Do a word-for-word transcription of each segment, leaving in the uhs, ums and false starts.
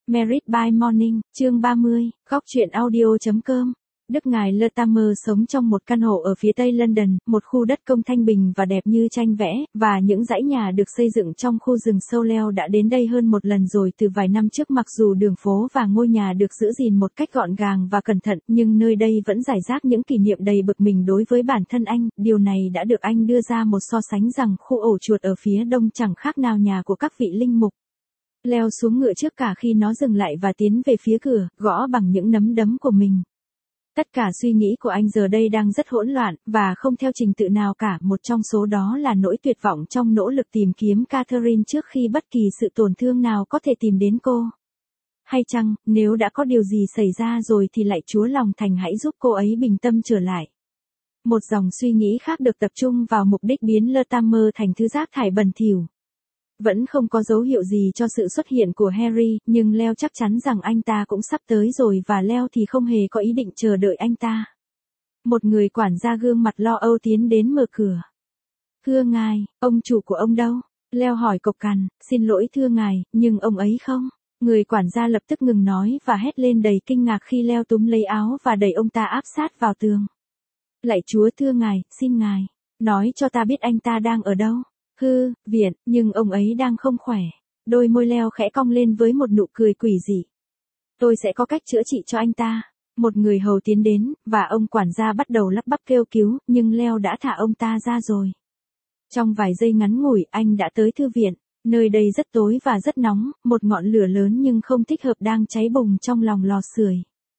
Merit by Morning, chương ba mươi, góc truyện audio chấm com. Đức ngài Latimer sống trong một căn hộ ở phía tây London, một khu đất công thanh bình và đẹp như tranh vẽ, và những dãy nhà được xây dựng trong khu rừng sâu leo đã đến đây hơn một lần rồi từ vài năm trước. Mặc dù đường phố và ngôi nhà được giữ gìn một cách gọn gàng và cẩn thận, nhưng nơi đây vẫn rải rác những kỷ niệm đầy bực mình đối với bản thân anh. Điều này đã được anh đưa ra một so sánh rằng khu ổ chuột ở phía đông chẳng khác nào nhà của các vị linh mục. Leo xuống ngựa trước cả khi nó dừng lại và tiến về phía cửa, gõ bằng những nắm đấm của mình. Tất cả suy nghĩ của anh giờ đây đang rất hỗn loạn, và không theo trình tự nào cả. Một trong số đó là nỗi tuyệt vọng trong nỗ lực tìm kiếm Catherine trước khi bất kỳ sự tổn thương nào có thể tìm đến cô. Hay chăng, nếu đã có điều gì xảy ra rồi thì lạy Chúa lòng thành hãy giúp cô ấy bình tâm trở lại. Một dòng suy nghĩ khác được tập trung vào mục đích biến Latimer thành thứ rác thải bẩn thỉu. Vẫn không có dấu hiệu gì cho sự xuất hiện của Harry, nhưng Leo chắc chắn rằng anh ta cũng sắp tới rồi, và Leo thì không hề có ý định chờ đợi anh ta. Một người quản gia gương mặt lo âu tiến đến mở cửa. Thưa ngài, ông chủ của ông đâu? Leo hỏi cộc cằn. Xin lỗi thưa ngài, nhưng ông ấy không. Người quản gia lập tức ngừng nói và hét lên đầy kinh ngạc khi Leo túm lấy áo và đẩy ông ta áp sát vào tường. Lạy Chúa thưa ngài, xin ngài, nói cho ta biết anh ta đang ở đâu. Hư, viện, nhưng ông ấy đang không khỏe. Đôi môi Leo khẽ cong lên với một nụ cười quỷ dị. Tôi sẽ có cách chữa trị cho anh ta. Một người hầu tiến đến, và ông quản gia bắt đầu lắp bắp kêu cứu, nhưng Leo đã thả ông ta ra rồi. Trong vài giây ngắn ngủi, anh đã tới thư viện. Nơi đây rất tối và rất nóng, một ngọn lửa lớn nhưng không thích hợp đang cháy bùng trong lòng lò sưởi.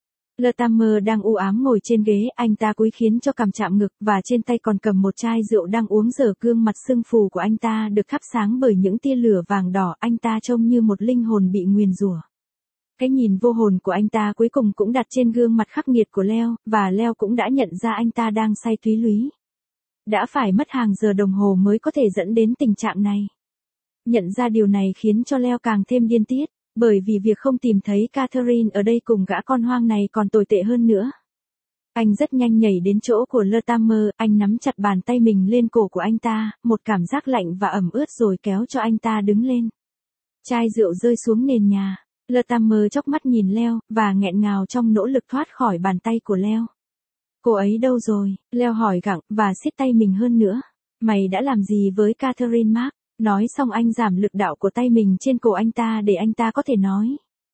Latimer đang u ám ngồi trên ghế, anh ta cúi khiến cho cằm chạm ngực, và trên tay còn cầm một chai rượu đang uống dở. Gương mặt sưng phù của anh ta được thắp sáng bởi những tia lửa vàng đỏ, anh ta trông như một linh hồn bị nguyền rủa. Cái nhìn vô hồn của anh ta cuối cùng cũng đặt trên gương mặt khắc nghiệt của Leo, và Leo cũng đã nhận ra anh ta đang say túy lúy. Đã phải mất hàng giờ đồng hồ mới có thể dẫn đến tình trạng này. Nhận ra điều này khiến cho Leo càng thêm điên tiết. Bởi vì việc không tìm thấy Catherine ở đây cùng gã con hoang này còn tồi tệ hơn nữa. Anh rất nhanh nhảy đến chỗ của Latimer, anh nắm chặt bàn tay mình lên cổ của anh ta, một cảm giác lạnh và ẩm ướt rồi kéo cho anh ta đứng lên. Chai rượu rơi xuống nền nhà. Latimer chốc mắt nhìn Leo, và nghẹn ngào trong nỗ lực thoát khỏi bàn tay của Leo. Cô ấy đâu rồi? Leo hỏi gặng, và siết tay mình hơn nữa. Mày đã làm gì với Catherine Mark? Nói xong anh giảm lực đạo của tay mình trên cổ anh ta để anh ta có thể nói.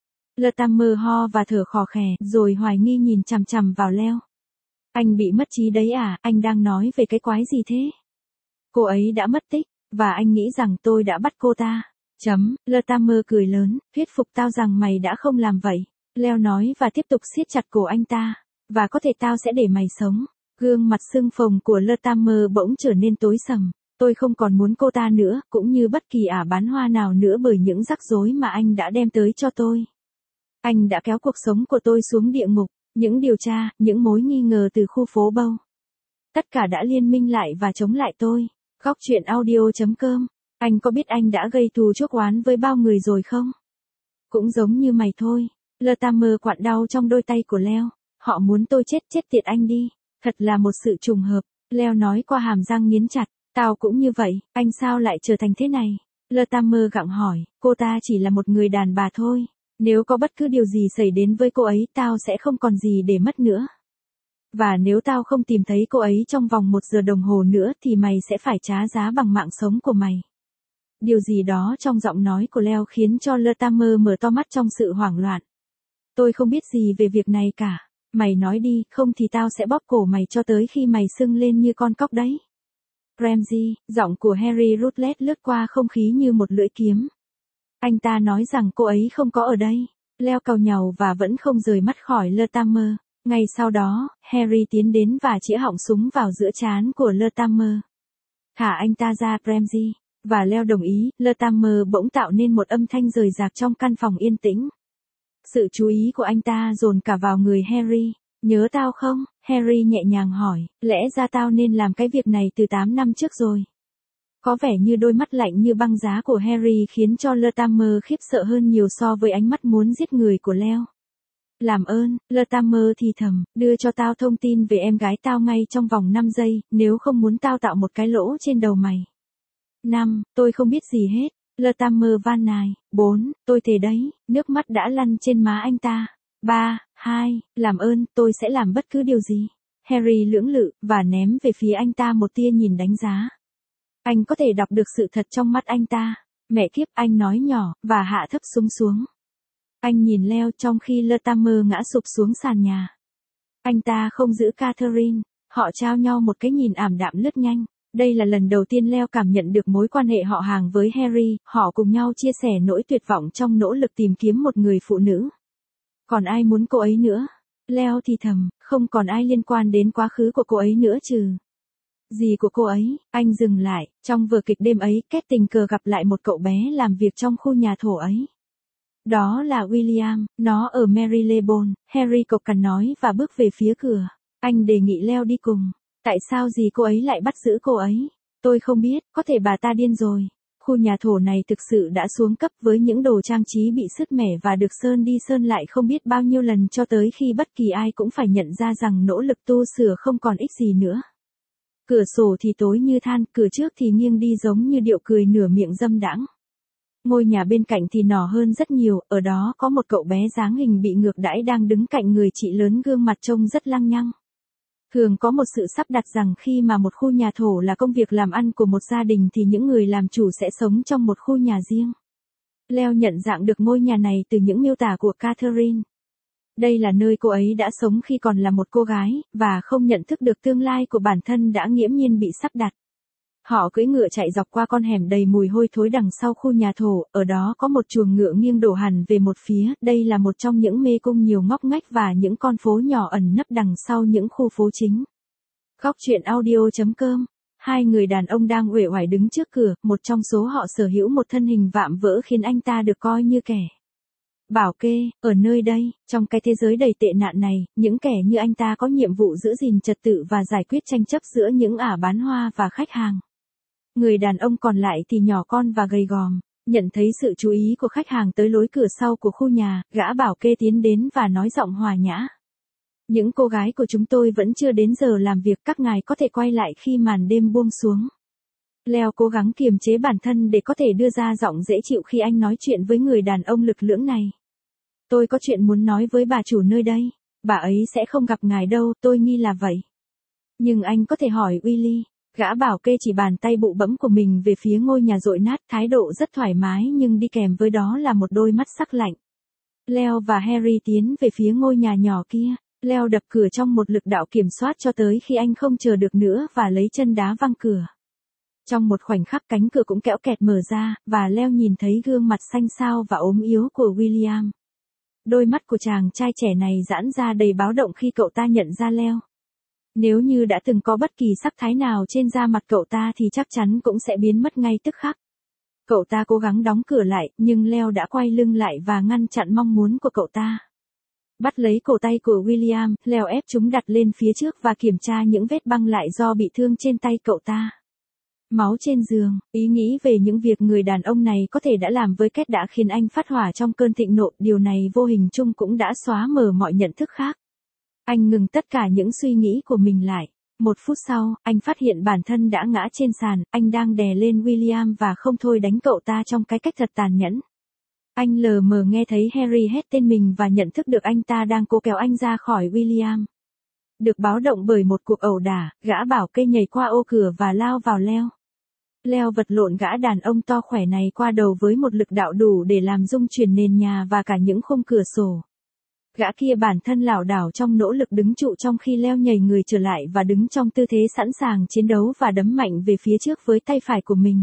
Latimer ho và thở khò khè, rồi hoài nghi nhìn chằm chằm vào Leo. Anh bị mất trí đấy à, anh đang nói về cái quái gì thế? Cô ấy đã mất tích, và anh nghĩ rằng tôi đã bắt cô ta. Chấm, Latimer cười lớn, thuyết phục tao rằng mày đã không làm vậy. Leo nói và tiếp tục siết chặt cổ anh ta. Và có thể tao sẽ để mày sống. Gương mặt sưng phồng của Latimer bỗng trở nên tối sầm. Tôi không còn muốn cô ta nữa, cũng như bất kỳ ả bán hoa nào nữa, bởi những rắc rối mà anh đã đem tới cho tôi. Anh đã kéo cuộc sống của tôi xuống địa ngục, những điều tra, những mối nghi ngờ từ khu phố Bow. Tất cả đã liên minh lại và chống lại tôi. Góc truyện audio chấm com. Anh có biết anh đã gây thù chuốc oán với bao người rồi không? Cũng giống như mày thôi. Latimer quặn đau trong đôi tay của Leo. Họ muốn tôi chết, chết tiệt anh đi. Thật là một sự trùng hợp. Leo nói qua hàm răng nghiến chặt. Tao cũng như vậy, anh sao lại trở thành thế này? Latimer gặng hỏi, cô ta chỉ là một người đàn bà thôi. Nếu có bất cứ điều gì xảy đến với cô ấy, tao sẽ không còn gì để mất nữa. Và nếu tao không tìm thấy cô ấy trong vòng một giờ đồng hồ nữa thì mày sẽ phải trả giá bằng mạng sống của mày. Điều gì đó trong giọng nói của Leo khiến cho Latimer mở to mắt trong sự hoảng loạn. Tôi không biết gì về việc này cả. Mày nói đi, không thì tao sẽ bóp cổ mày cho tới khi mày sưng lên như con cóc đấy. Ramsey, giọng của Harry Rutledge lướt qua không khí như một lưỡi kiếm. Anh ta nói rằng cô ấy không có ở đây. Leo cau nhàu và vẫn không rời mắt khỏi Latimer. Ngay sau đó, Harry tiến đến và chĩa họng súng vào giữa trán của Latimer. Thả anh ta ra, Ramsey. Và Leo đồng ý. Latimer bỗng tạo nên một âm thanh rời rạc trong căn phòng yên tĩnh. Sự chú ý của anh ta dồn cả vào người Harry. Nhớ tao không? Harry nhẹ nhàng hỏi, lẽ ra tao nên làm cái việc này từ tám năm trước rồi. Có vẻ như đôi mắt lạnh như băng giá của Harry khiến cho Latimer khiếp sợ hơn nhiều so với ánh mắt muốn giết người của Leo. Làm ơn, Latimer thì thầm, đưa cho tao thông tin về em gái tao ngay trong vòng năm giây, nếu không muốn tao tạo một cái lỗ trên đầu mày. Năm, tôi không biết gì hết. Latimer van nài. bốn, tôi thề đấy, nước mắt đã lăn trên má anh ta. ba, hai, làm ơn, tôi sẽ làm bất cứ điều gì. Harry lưỡng lự, và ném về phía anh ta một tia nhìn đánh giá. Anh có thể đọc được sự thật trong mắt anh ta. Mẹ kiếp, anh nói nhỏ, và hạ thấp súng xuống. Anh nhìn Leo trong khi Latimer ngã sụp xuống sàn nhà. Anh ta không giữ Catherine. Họ trao nhau một cái nhìn ảm đạm lướt nhanh. Đây là lần đầu tiên Leo cảm nhận được mối quan hệ họ hàng với Harry, họ cùng nhau chia sẻ nỗi tuyệt vọng trong nỗ lực tìm kiếm một người phụ nữ. Còn ai muốn cô ấy nữa? Leo thì thầm, không còn ai liên quan đến quá khứ của cô ấy nữa trừ. Gì của cô ấy? Anh dừng lại, trong vở kịch đêm ấy, Kate tình cờ gặp lại một cậu bé làm việc trong khu nhà thổ ấy. Đó là William, nó ở Marylebone, Harry cộc cằn nói và bước về phía cửa. Anh đề nghị Leo đi cùng. Tại sao gì cô ấy lại bắt giữ cô ấy? Tôi không biết, có thể bà ta điên rồi. Khu nhà thổ này thực sự đã xuống cấp với những đồ trang trí bị sứt mẻ và được sơn đi sơn lại không biết bao nhiêu lần cho tới khi bất kỳ ai cũng phải nhận ra rằng nỗ lực tu sửa không còn ích gì nữa. Cửa sổ thì tối như than, cửa trước thì nghiêng đi giống như điệu cười nửa miệng dâm đãng. Ngôi nhà bên cạnh thì nhỏ hơn rất nhiều, ở đó có một cậu bé dáng hình bị ngược đãi đang đứng cạnh người chị lớn gương mặt trông rất lăng nhăng. Thường có một sự sắp đặt rằng khi mà một khu nhà thổ là công việc làm ăn của một gia đình thì những người làm chủ sẽ sống trong một khu nhà riêng. Leo nhận dạng được ngôi nhà này từ những miêu tả của Catherine. Đây là nơi cô ấy đã sống khi còn là một cô gái, và không nhận thức được tương lai của bản thân đã nghiễm nhiên bị sắp đặt. Họ cưỡi ngựa chạy dọc qua con hẻm đầy mùi hôi thối đằng sau khu nhà thổ, ở đó có một chuồng ngựa nghiêng đổ hẳn về một phía, đây là một trong những mê cung nhiều ngóc ngách và những con phố nhỏ ẩn nấp đằng sau những khu phố chính. Góc truyện audio chấm com. Hai người đàn ông đang uể oải đứng trước cửa, một trong số họ sở hữu một thân hình vạm vỡ khiến anh ta được coi như kẻ bảo kê, ở nơi đây, trong cái thế giới đầy tệ nạn này, những kẻ như anh ta có nhiệm vụ giữ gìn trật tự và giải quyết tranh chấp giữa những ả bán hoa và khách hàng. Người đàn ông còn lại thì nhỏ con và gầy gòm. Nhận thấy sự chú ý của khách hàng tới lối cửa sau của khu nhà, gã bảo kê tiến đến và nói giọng hòa nhã. Những cô gái của chúng tôi vẫn chưa đến giờ làm việc, các ngài có thể quay lại khi màn đêm buông xuống. Leo cố gắng kiềm chế bản thân để có thể đưa ra giọng dễ chịu khi anh nói chuyện với người đàn ông lực lưỡng này. Tôi có chuyện muốn nói với bà chủ nơi đây. Bà ấy sẽ không gặp ngài đâu, tôi nghi là vậy. Nhưng anh có thể hỏi Willy. Gã bảo kê chỉ bàn tay bụ bẫm của mình về phía ngôi nhà dội nát, thái độ rất thoải mái nhưng đi kèm với đó là một đôi mắt sắc lạnh. Leo và Harry tiến về phía ngôi nhà nhỏ kia. Leo đập cửa trong một lực đạo kiểm soát cho tới khi anh không chờ được nữa và lấy chân đá văng cửa. Trong một khoảnh khắc cánh cửa cũng kẽo kẹt mở ra, và Leo nhìn thấy gương mặt xanh xao và ốm yếu của William. Đôi mắt của chàng trai trẻ này giãn ra đầy báo động khi cậu ta nhận ra Leo. Nếu như đã từng có bất kỳ sắc thái nào trên da mặt cậu ta thì chắc chắn cũng sẽ biến mất ngay tức khắc. Cậu ta cố gắng đóng cửa lại, nhưng Leo đã quay lưng lại và ngăn chặn mong muốn của cậu ta. Bắt lấy cổ tay của William, Leo ép chúng đặt lên phía trước và kiểm tra những vết băng lại do bị thương trên tay cậu ta. Máu trên giường, ý nghĩ về những việc người đàn ông này có thể đã làm với Kate đã khiến anh phát hỏa trong cơn thịnh nộ, điều này vô hình chung cũng đã xóa mờ mọi nhận thức khác. Anh ngừng tất cả những suy nghĩ của mình lại. Một phút sau, anh phát hiện bản thân đã ngã trên sàn, anh đang đè lên William và không thôi đánh cậu ta trong cái cách thật tàn nhẫn. Anh lờ mờ nghe thấy Harry hét tên mình và nhận thức được anh ta đang cố kéo anh ra khỏi William. Được báo động bởi một cuộc ẩu đả, gã bảo kê nhảy qua ô cửa và lao vào Leo. Leo vật lộn gã đàn ông to khỏe này qua đầu với một lực đạo đủ để làm rung chuyển nền nhà và cả những khung cửa sổ. Gã kia bản thân lảo đảo trong nỗ lực đứng trụ trong khi Leo nhảy người trở lại và đứng trong tư thế sẵn sàng chiến đấu và đấm mạnh về phía trước với tay phải của mình.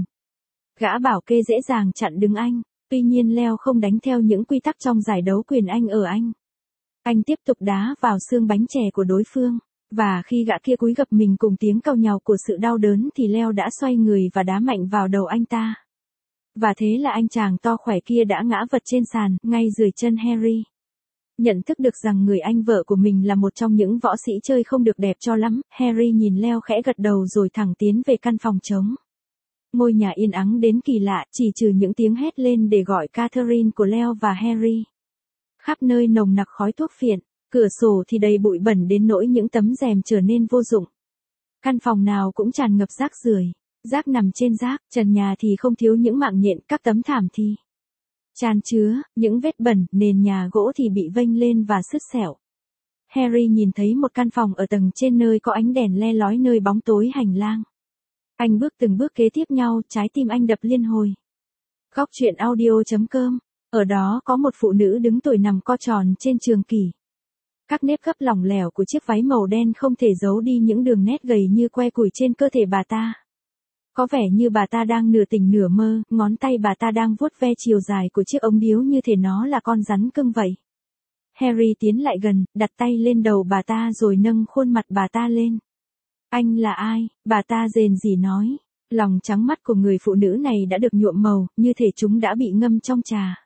Gã bảo kê dễ dàng chặn đứng anh, tuy nhiên Leo không đánh theo những quy tắc trong giải đấu quyền Anh ở Anh. Anh tiếp tục đá vào xương bánh chè của đối phương, và khi gã kia cúi gập mình cùng tiếng càu nhàu của sự đau đớn thì Leo đã xoay người và đá mạnh vào đầu anh ta. Và thế là anh chàng to khỏe kia đã ngã vật trên sàn, ngay dưới chân Harry. Nhận thức được rằng người anh vợ của mình là một trong những võ sĩ chơi không được đẹp cho lắm, Harry nhìn Leo khẽ gật đầu rồi thẳng tiến về căn phòng trống. Ngôi nhà yên ắng đến kỳ lạ, chỉ trừ những tiếng hét lên để gọi Catherine của Leo và Harry. Khắp nơi nồng nặc khói thuốc phiện, cửa sổ thì đầy bụi bẩn đến nỗi những tấm rèm trở nên vô dụng. Căn phòng nào cũng tràn ngập rác rưởi. Rác nằm trên rác, trần nhà thì không thiếu những mạng nhện, các tấm thảm thì chan chứa, những vết bẩn, nền nhà gỗ thì bị vênh lên và sứt sẹo. Harry nhìn thấy một căn phòng ở tầng trên nơi có ánh đèn le lói nơi bóng tối hành lang. Anh bước từng bước kế tiếp nhau, trái tim anh đập liên hồi. Góc truyện audio chấm com. Ở đó có một phụ nữ đứng tuổi nằm co tròn trên trường kỷ. Các nếp gấp lỏng lẻo của chiếc váy màu đen không thể giấu đi những đường nét gầy như que củi trên cơ thể bà ta. Có vẻ như bà ta đang nửa tỉnh nửa mơ, ngón tay bà ta đang vuốt ve chiều dài của chiếc ống điếu như thể nó là con rắn cưng vậy. Harry tiến lại gần, đặt tay lên đầu bà ta rồi nâng khuôn mặt bà ta lên. Anh là ai? Bà ta rền rỉ nói. Lòng trắng mắt của người phụ nữ này đã được nhuộm màu, như thể chúng đã bị ngâm trong trà.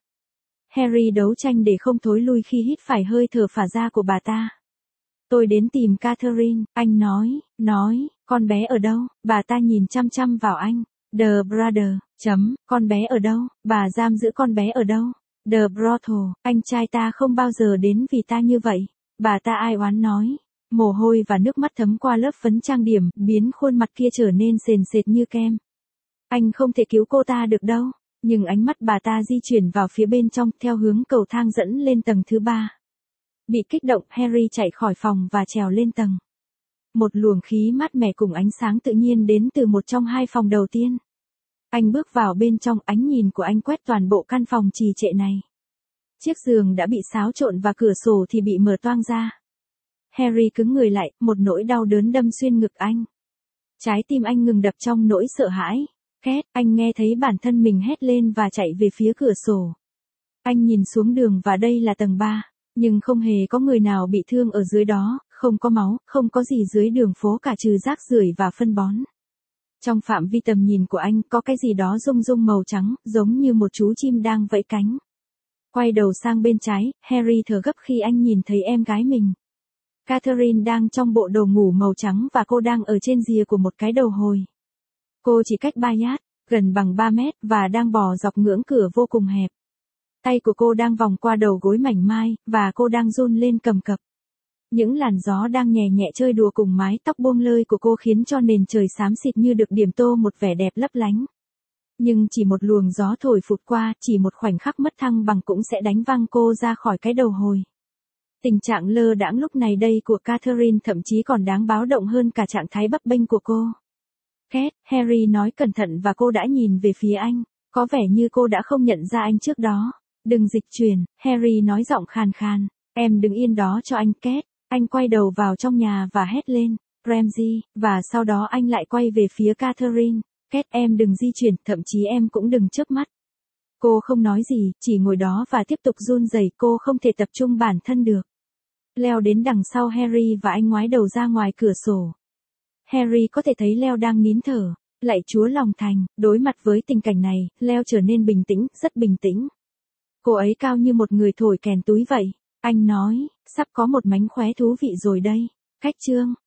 Harry đấu tranh để không thối lui khi hít phải hơi thở phả ra của bà ta. Tôi đến tìm Catherine, anh nói, nói, con bé ở đâu? Bà ta nhìn chăm chăm vào anh. The brother, chấm, con bé ở đâu? Bà giam giữ con bé ở đâu? The brothel, anh trai ta không bao giờ đến vì ta như vậy. Bà ta ai oán nói. Mồ hôi và nước mắt thấm qua lớp phấn trang điểm, biến khuôn mặt kia trở nên sền sệt như kem. Anh không thể cứu cô ta được đâu. Nhưng ánh mắt bà ta di chuyển vào phía bên trong, theo hướng cầu thang dẫn lên tầng thứ ba. Bị kích động, Harry chạy khỏi phòng và trèo lên tầng. Một luồng khí mát mẻ cùng ánh sáng tự nhiên đến từ một trong hai phòng đầu tiên. Anh bước vào bên trong, ánh nhìn của anh quét toàn bộ căn phòng trì trệ này. Chiếc giường đã bị xáo trộn và cửa sổ thì bị mở toang ra. Harry cứng người lại, một nỗi đau đớn đâm xuyên ngực anh. Trái tim anh ngừng đập trong nỗi sợ hãi. Két, anh nghe thấy bản thân mình hét lên và chạy về phía cửa sổ. Anh nhìn xuống đường và đây là tầng ba, nhưng không hề có người nào bị thương ở dưới đó, không có máu, không có gì dưới đường phố cả trừ rác rưởi và phân bón. Trong phạm vi tầm nhìn của anh có cái gì đó rung rung màu trắng, giống như một chú chim đang vẫy cánh. Quay đầu sang bên trái, Harry thở gấp khi anh nhìn thấy em gái mình. Catherine đang trong bộ đồ ngủ màu trắng và cô đang ở trên rìa của một cái đầu hồi. Cô chỉ cách ba yard, gần bằng ba mét và đang bò dọc ngưỡng cửa vô cùng hẹp. Tay của cô đang vòng qua đầu gối mảnh mai, và cô đang run lên cầm cập. Những làn gió đang nhẹ nhẹ chơi đùa cùng mái tóc buông lơi của cô khiến cho nền trời xám xịt như được điểm tô một vẻ đẹp lấp lánh. Nhưng chỉ một luồng gió thổi phụt qua, chỉ một khoảnh khắc mất thăng bằng cũng sẽ đánh văng cô ra khỏi cái đầu hồi. Tình trạng lơ đãng lúc này đây của Catherine thậm chí còn đáng báo động hơn cả trạng thái bấp bênh của cô. Két, Harry nói cẩn thận và cô đã nhìn về phía anh, có vẻ như cô đã không nhận ra anh trước đó. Đừng dịch chuyển, Harry nói giọng khàn khàn, em đứng yên đó cho anh. Két, anh quay đầu vào trong nhà và hét lên, Ramsay, và sau đó anh lại quay về phía Catherine, Két em đừng di chuyển, thậm chí em cũng đừng chớp mắt. Cô không nói gì, chỉ ngồi đó và tiếp tục run rẩy, cô không thể tập trung bản thân được. Leo đến đằng sau Harry và anh ngoái đầu ra ngoài cửa sổ. Harry có thể thấy Leo đang nín thở. Lạy Chúa lòng thành, đối mặt với tình cảnh này, Leo trở nên bình tĩnh, rất bình tĩnh. Cô ấy cao như một người thổi kèn túi vậy. Anh nói, sắp có một mánh khóe thú vị rồi đây. Cách chương.